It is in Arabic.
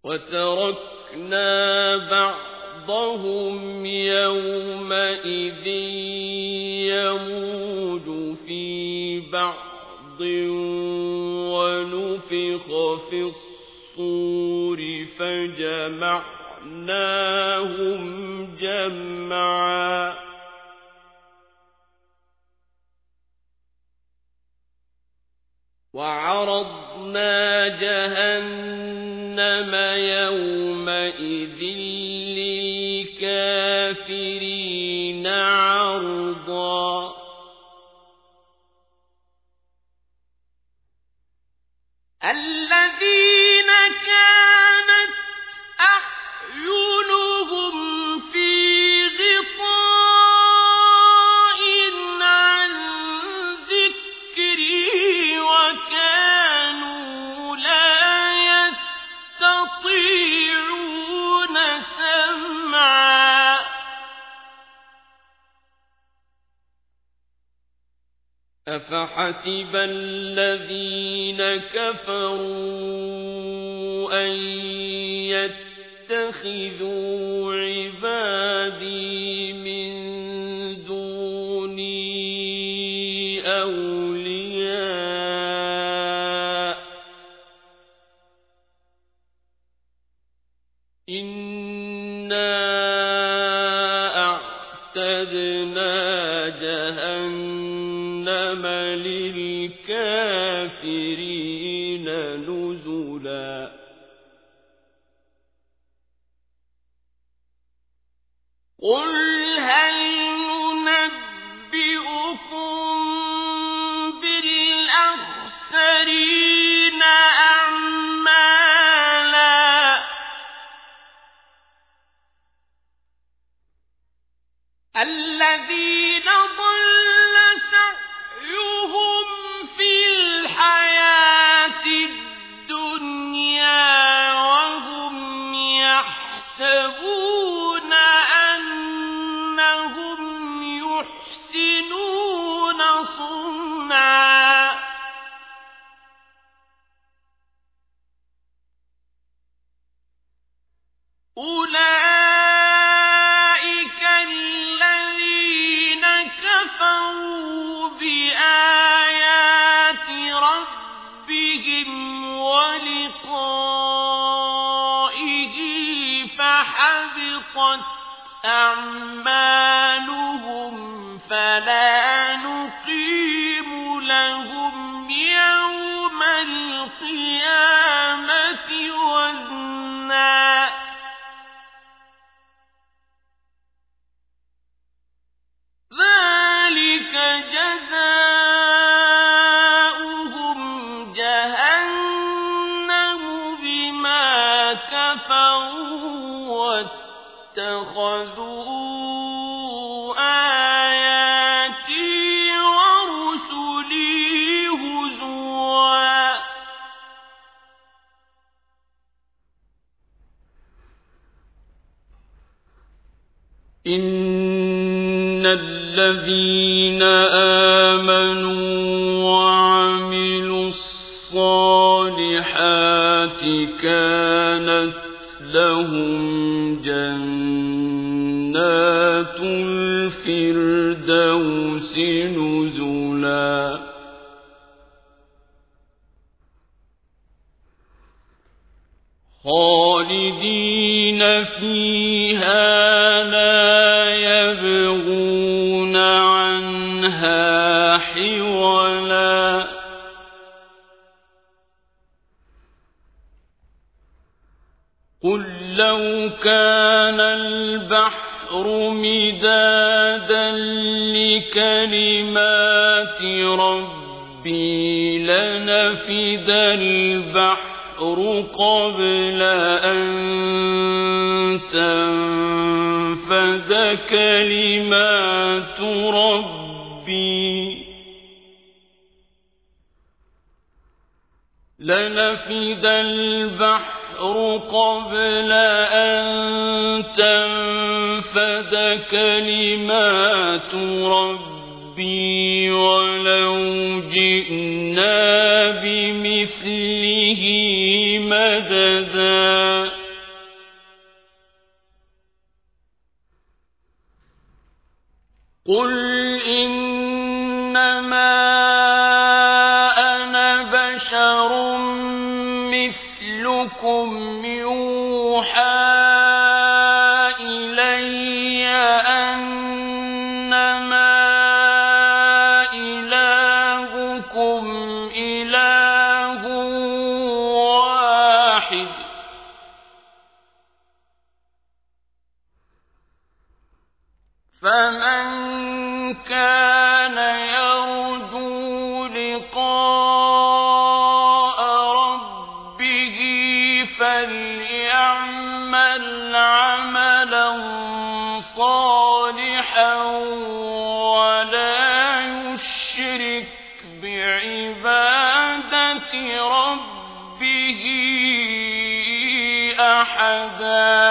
وتركنا بعضهم يومئذ يموج في بعض ونفخ في الصور فجمعناهم جمعا وعرضنا جهنم يومئذ للكافرين عرضا الذين كانت أعينهم في غطاء عن ذكري وكانوا لا يستطيعون سمعا أفحسب الذين كفروا أن يتخذوا عبادي من دوني أولياء إنا أعتدنا جهنم للكافرين نزلا قل هل ننبئكم بالأخسرين أعمالا الذين ضل سعيهم في الحياة الدنيا وهم يحسبون أنهم يحسنون صنعا أولئك الذين كفروا بآيات ربهم ولقائه فحبطت أعمالهم فلا نقيم لهم يوم القيامة وزنا ذلك جزاؤهم جهنم بما كفروا واتخذوا آياتي ورسلي هزوا إن الذين آمنوا وعملوا الصالحات كانت لهم جنات الفردوس نزلا خالدين فيها لا يبغون عنها حولا قل لو كان البحر مدادا لكلمات ربي لنفد البحر قبل أن تنفد كلمات ربي لنفد البحر قبل أن تنفد كلمات ربي ولو جئنا بمثله مددا قل إنما أنا بشر مثلكم يوحى إلي أنما إلهكم إله واحد فمن كان يرجو لقاء ربه فليعمل عملا صالحا ولا يشرك بعبادة ربه أحدا